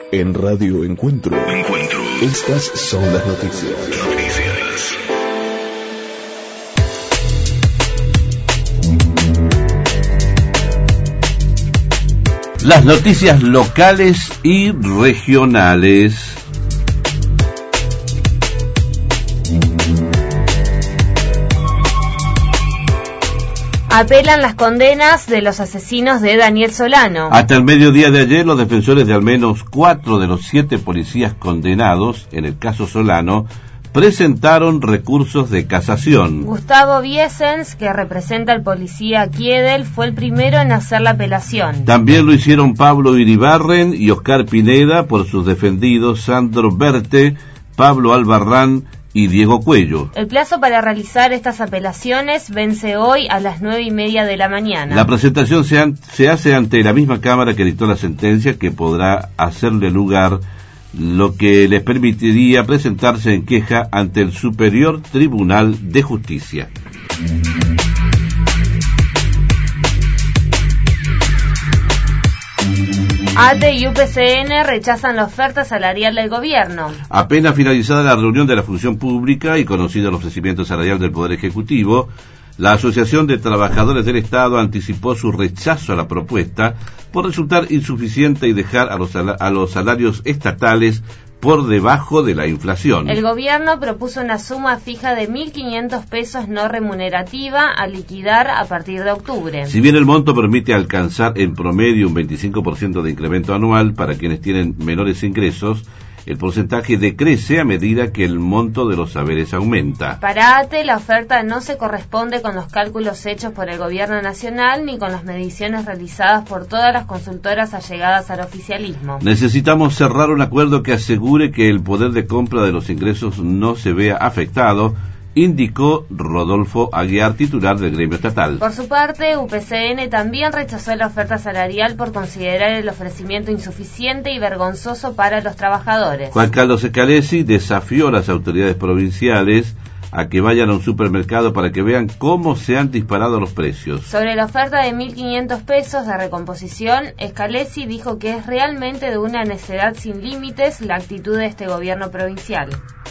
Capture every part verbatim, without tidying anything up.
En Radio Encuentro. Encuentro. Estas son las noticias. Noticias. Las noticias locales y regionales. Apelan las condenas de los asesinos de Daniel Solano. Hasta el mediodía de ayer, los defensores de al menos cuatro de los siete policías condenados en el caso Solano presentaron recursos de casación. Gustavo Viesens, que representa al policía Kiedel, fue el primero en hacer la apelación. También lo hicieron Pablo Iribarren y Oscar Pineda por sus defendidos Sandro Berte, Pablo Albarrán y Diego Cuello. El plazo para realizar estas apelaciones vence hoy a las nueve y media de la mañana. La presentación se, an- se hace ante la misma Cámara que dictó la sentencia, que podrá hacerle lugar, lo que les permitiría presentarse en queja ante el Superior Tribunal de Justicia. A T E y U P C N rechazan la oferta salarial del gobierno. Apenas finalizada la reunión de la función pública y conocido el ofrecimiento salarial del Poder Ejecutivo, la Asociación de Trabajadores del Estado anticipó su rechazo a la propuesta por resultar insuficiente y dejar a los, sal- a los salarios estatales por debajo de la inflación. El gobierno propuso una suma fija de mil quinientos pesos no remunerativa a liquidar a partir de octubre. Si bien el monto permite alcanzar en promedio un veinticinco por ciento de incremento anual para quienes tienen menores ingresos, el porcentaje decrece a medida que el monto de los saberes aumenta. Para A T E, la oferta no se corresponde con los cálculos hechos por el gobierno nacional ni con las mediciones realizadas por todas las consultoras allegadas al oficialismo. Necesitamos cerrar un acuerdo que asegure que el poder de compra de los ingresos no se vea afectado, indicó Rodolfo Aguiar, titular del gremio estatal. Por su parte, U P C N también rechazó la oferta salarial por considerar el ofrecimiento insuficiente y vergonzoso para los trabajadores. Juan Carlos Scalesi desafió a las autoridades provinciales a que vayan a un supermercado para que vean cómo se han disparado los precios. Sobre la oferta de mil quinientos pesos de recomposición, Scalesi dijo que es realmente de una necedad sin límites la actitud de este gobierno provincial.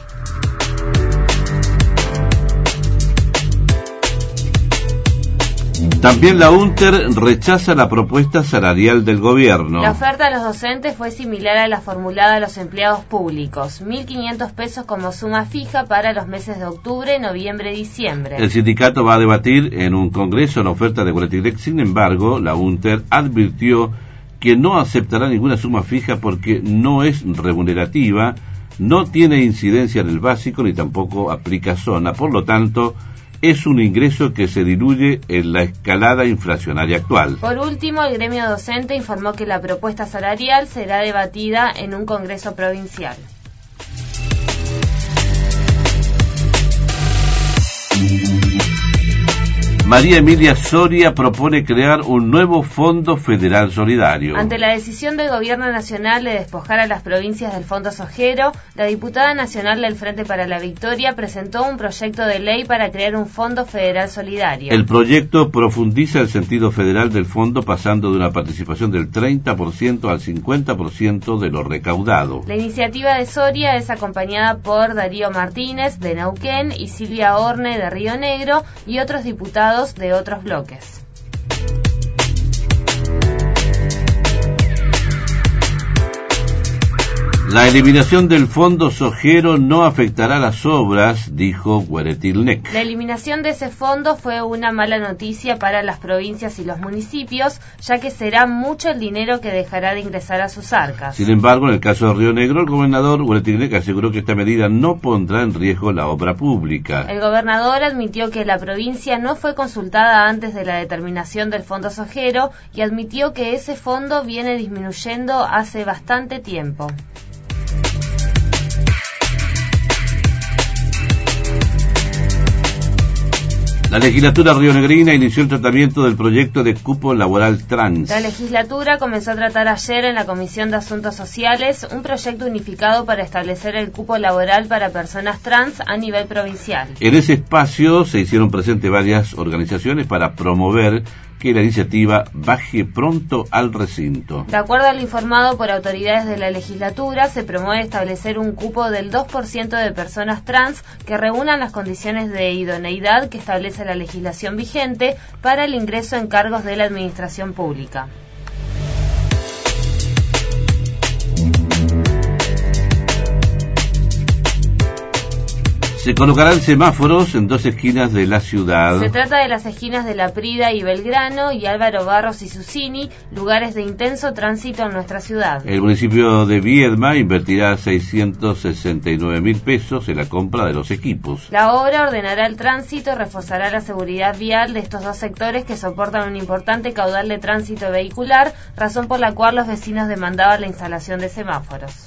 También la UNTER rechaza la propuesta salarial del gobierno. La oferta a los docentes fue similar a la formulada a los empleados públicos, mil quinientos pesos como suma fija para los meses de octubre, noviembre y diciembre. El sindicato va a debatir en un congreso la oferta de Gualetilec. Sin embargo, la UNTER advirtió que no aceptará ninguna suma fija porque no es remunerativa, no tiene incidencia en el básico ni tampoco aplica zona. Por lo tanto, es un ingreso que se diluye en la escalada inflacionaria actual. Por último, el gremio docente informó que la propuesta salarial será debatida en un congreso provincial. María Emilia Soria propone crear un nuevo Fondo Federal Solidario. Ante la decisión del Gobierno Nacional de despojar a las provincias del Fondo Sojero, la diputada nacional del Frente para la Victoria presentó un proyecto de ley para crear un Fondo Federal Solidario. El proyecto profundiza el sentido federal del fondo, pasando de una participación del treinta por ciento al cincuenta por ciento de lo recaudado. La iniciativa de Soria es acompañada por Darío Martínez, de Neuquén, y Silvia Orne, de Río Negro, y otros diputados de otros bloques. La eliminación del Fondo Sojero no afectará las obras, dijo Guaretilnec. La eliminación de ese fondo fue una mala noticia para las provincias y los municipios, ya que será mucho el dinero que dejará de ingresar a sus arcas. Sin embargo, en el caso de Río Negro, el gobernador Guaretilnec aseguró que esta medida no pondrá en riesgo la obra pública. El gobernador admitió que la provincia no fue consultada antes de la determinación del Fondo Sojero y admitió que ese fondo viene disminuyendo hace bastante tiempo. La legislatura rionegrina inició el tratamiento del proyecto de cupo laboral trans. La legislatura comenzó a tratar ayer en la Comisión de Asuntos Sociales un proyecto unificado para establecer el cupo laboral para personas trans a nivel provincial. En ese espacio se hicieron presentes varias organizaciones para promover que la iniciativa baje pronto al recinto. De acuerdo a lo informado por autoridades de la legislatura, se promueve establecer un cupo del dos por ciento de personas trans que reúnan las condiciones de idoneidad que establece la legislación vigente para el ingreso en cargos de la administración pública. Se colocarán semáforos en dos esquinas de la ciudad. Se trata de las esquinas de La Prida y Belgrano y Álvaro Barros y Susini, lugares de intenso tránsito en nuestra ciudad. El municipio de Viedma invertirá seiscientos sesenta y nueve mil pesos en la compra de los equipos. La obra ordenará el tránsito y reforzará la seguridad vial de estos dos sectores que soportan un importante caudal de tránsito vehicular, razón por la cual los vecinos demandaban la instalación de semáforos.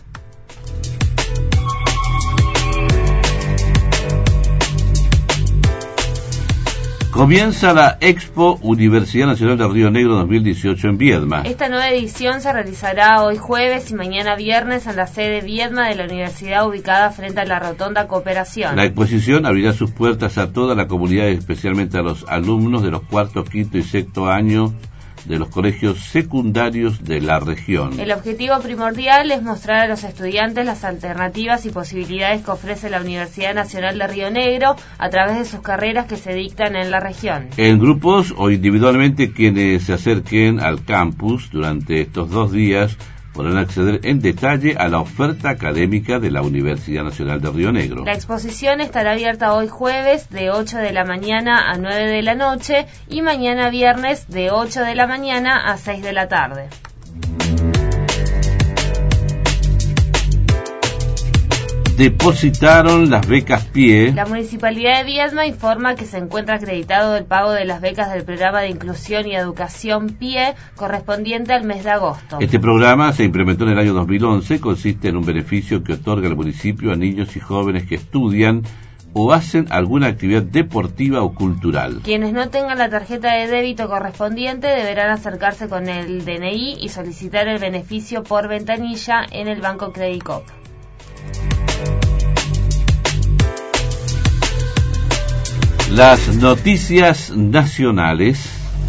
Comienza la Expo Universidad Nacional de Río Negro dos mil dieciocho en Viedma. Esta nueva edición se realizará hoy jueves y mañana viernes en la sede Viedma de la universidad ubicada frente a la Rotonda Cooperación. La exposición abrirá sus puertas a toda la comunidad, especialmente a los alumnos de los cuarto, quinto y sexto años de los colegios secundarios de la región. El objetivo primordial es mostrar a los estudiantes las alternativas y posibilidades que ofrece la Universidad Nacional de Río Negro a través de sus carreras que se dictan en la región. En grupos o individualmente, quienes se acerquen al campus durante estos dos días podrán acceder en detalle a la oferta académica de la Universidad Nacional de Río Negro. La exposición estará abierta hoy jueves de ocho de la mañana a nueve de la noche y mañana viernes de ocho de la mañana a seis de la tarde. Depositaron las becas PIE. La Municipalidad de Viedma informa que se encuentra acreditado el pago de las becas del Programa de Inclusión y Educación PIE correspondiente al mes de agosto. Este programa se implementó en el año dos mil once, consiste en un beneficio que otorga el municipio a niños y jóvenes que estudian o hacen alguna actividad deportiva o cultural. Quienes no tengan la tarjeta de débito correspondiente deberán acercarse con el D N I y solicitar el beneficio por ventanilla en el Banco Credicop. Las noticias nacionales.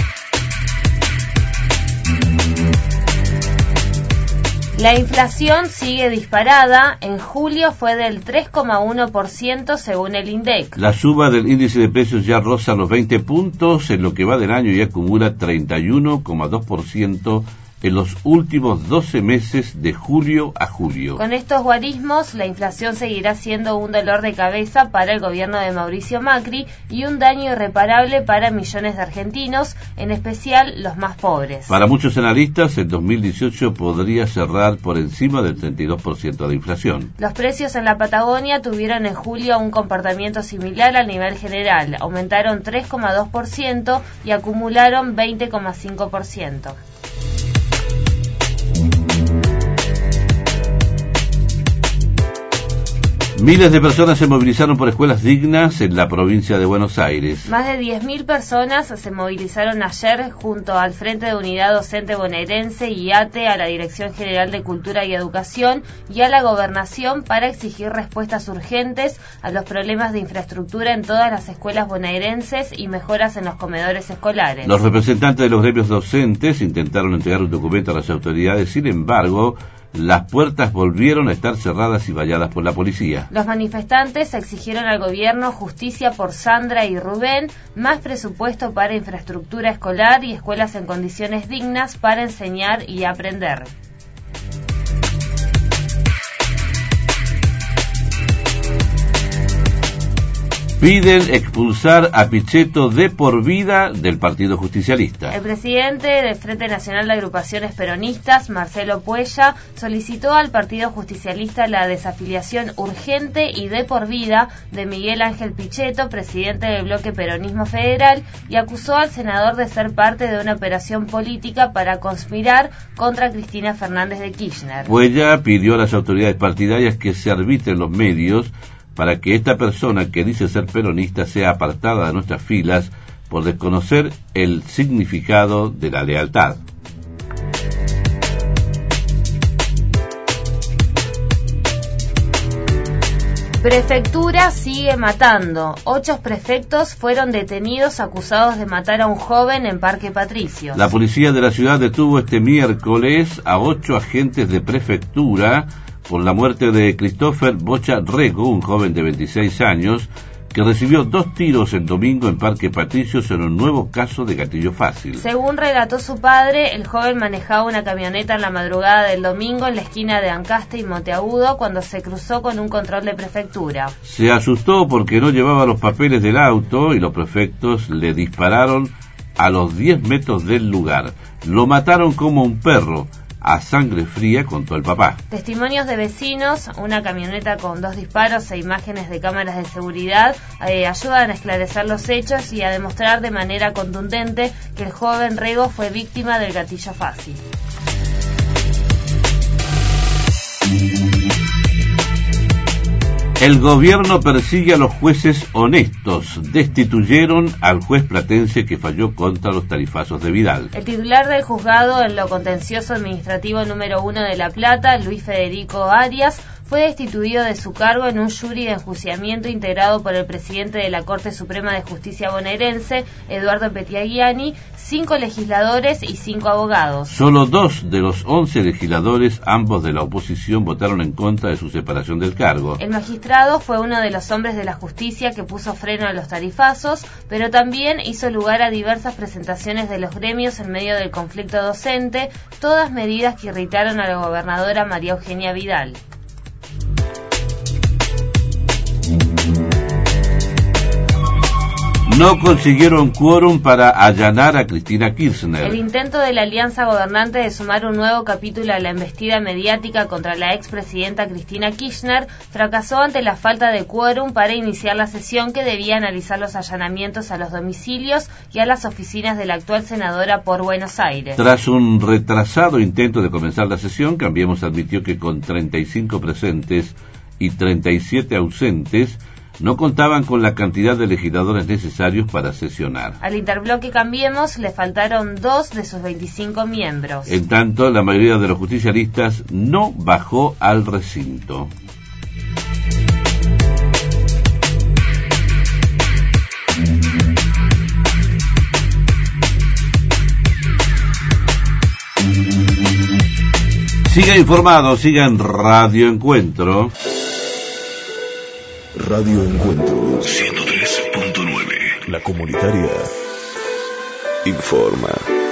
La inflación sigue disparada. En julio fue del tres coma uno por ciento según el INDEC. La suba del índice de precios ya roza los veinte puntos en lo que va del año y acumula treinta y uno coma dos por ciento en los últimos doce meses de julio a julio. Con estos guarismos, la inflación seguirá siendo un dolor de cabeza para el gobierno de Mauricio Macri y un daño irreparable para millones de argentinos, en especial los más pobres. Para muchos analistas, el dos mil dieciocho podría cerrar por encima del treinta y dos por ciento de inflación. Los precios en la Patagonia tuvieron en julio un comportamiento similar al nivel general. Aumentaron tres coma dos por ciento y acumularon veinte coma cinco por ciento. Miles de personas se movilizaron por escuelas dignas en la provincia de Buenos Aires. Más de diez mil personas se movilizaron ayer junto al Frente de Unidad Docente Bonaerense y ATE, a la Dirección General de Cultura y Educación y a la Gobernación para exigir respuestas urgentes a los problemas de infraestructura en todas las escuelas bonaerenses y mejoras en los comedores escolares. Los representantes de los gremios docentes intentaron entregar un documento a las autoridades, sin embargo, las puertas volvieron a estar cerradas y valladas por la policía. Los manifestantes exigieron al gobierno justicia por Sandra y Rubén, más presupuesto para infraestructura escolar y escuelas en condiciones dignas para enseñar y aprender. Piden expulsar a Pichetto de por vida del Partido Justicialista. El presidente del Frente Nacional de Agrupaciones Peronistas, Marcelo Puella, solicitó al Partido Justicialista la desafiliación urgente y de por vida de Miguel Ángel Pichetto, presidente del bloque Peronismo Federal, y acusó al senador de ser parte de una operación política para conspirar contra Cristina Fernández de Kirchner. Puella pidió a las autoridades partidarias que se arbitren los medios para que esta persona que dice ser peronista sea apartada de nuestras filas por desconocer el significado de la lealtad. Prefectura sigue matando. Ocho prefectos fueron detenidos acusados de matar a un joven en Parque Patricios. La policía de la ciudad detuvo este miércoles a ocho agentes de prefectura por la muerte de Christopher Bocha Rego, un joven de veintiséis años, que recibió dos tiros el domingo en Parque Patricios en un nuevo caso de gatillo fácil. Según relató su padre, el joven manejaba una camioneta en la madrugada del domingo en la esquina de Ancaste y Monteagudo cuando se cruzó con un control de prefectura. Se asustó porque no llevaba los papeles del auto y los prefectos le dispararon a los diez metros del lugar. Lo mataron como un perro. A sangre fría, contó el papá. Testimonios de vecinos, una camioneta con dos disparos e imágenes de cámaras de seguridad eh, ayudan a esclarecer los hechos y a demostrar de manera contundente que el joven Rego fue víctima del gatillo fácil. El gobierno persigue a los jueces honestos. Destituyeron al juez platense que falló contra los tarifazos de Vidal. El titular del juzgado en lo contencioso administrativo número uno de La Plata, Luis Federico Arias, fue destituido de su cargo en un jury de enjuiciamiento integrado por el presidente de la Corte Suprema de Justicia bonaerense, Eduardo Pettiagiani, cinco legisladores y cinco abogados. Solo dos de los once legisladores, ambos de la oposición, votaron en contra de su separación del cargo. El magistrado fue uno de los hombres de la justicia que puso freno a los tarifazos, pero también hizo lugar a diversas presentaciones de los gremios en medio del conflicto docente, todas medidas que irritaron a la gobernadora María Eugenia Vidal. No consiguieron quórum para allanar a Cristina Kirchner. El intento de la alianza gobernante de sumar un nuevo capítulo a la embestida mediática contra la expresidenta Cristina Kirchner fracasó ante la falta de quórum para iniciar la sesión que debía analizar los allanamientos a los domicilios y a las oficinas de la actual senadora por Buenos Aires. Tras un retrasado intento de comenzar la sesión, Cambiemos admitió que con treinta y cinco presentes y treinta y siete ausentes, no contaban con la cantidad de legisladores necesarios para sesionar. Al interbloque Cambiemos le faltaron dos de sus veinticinco miembros. En tanto, la mayoría de los justicialistas no bajó al recinto. Siga informado, siga en Radio Encuentro. Radio Encuentro ciento tres punto nueve. La comunitaria informa.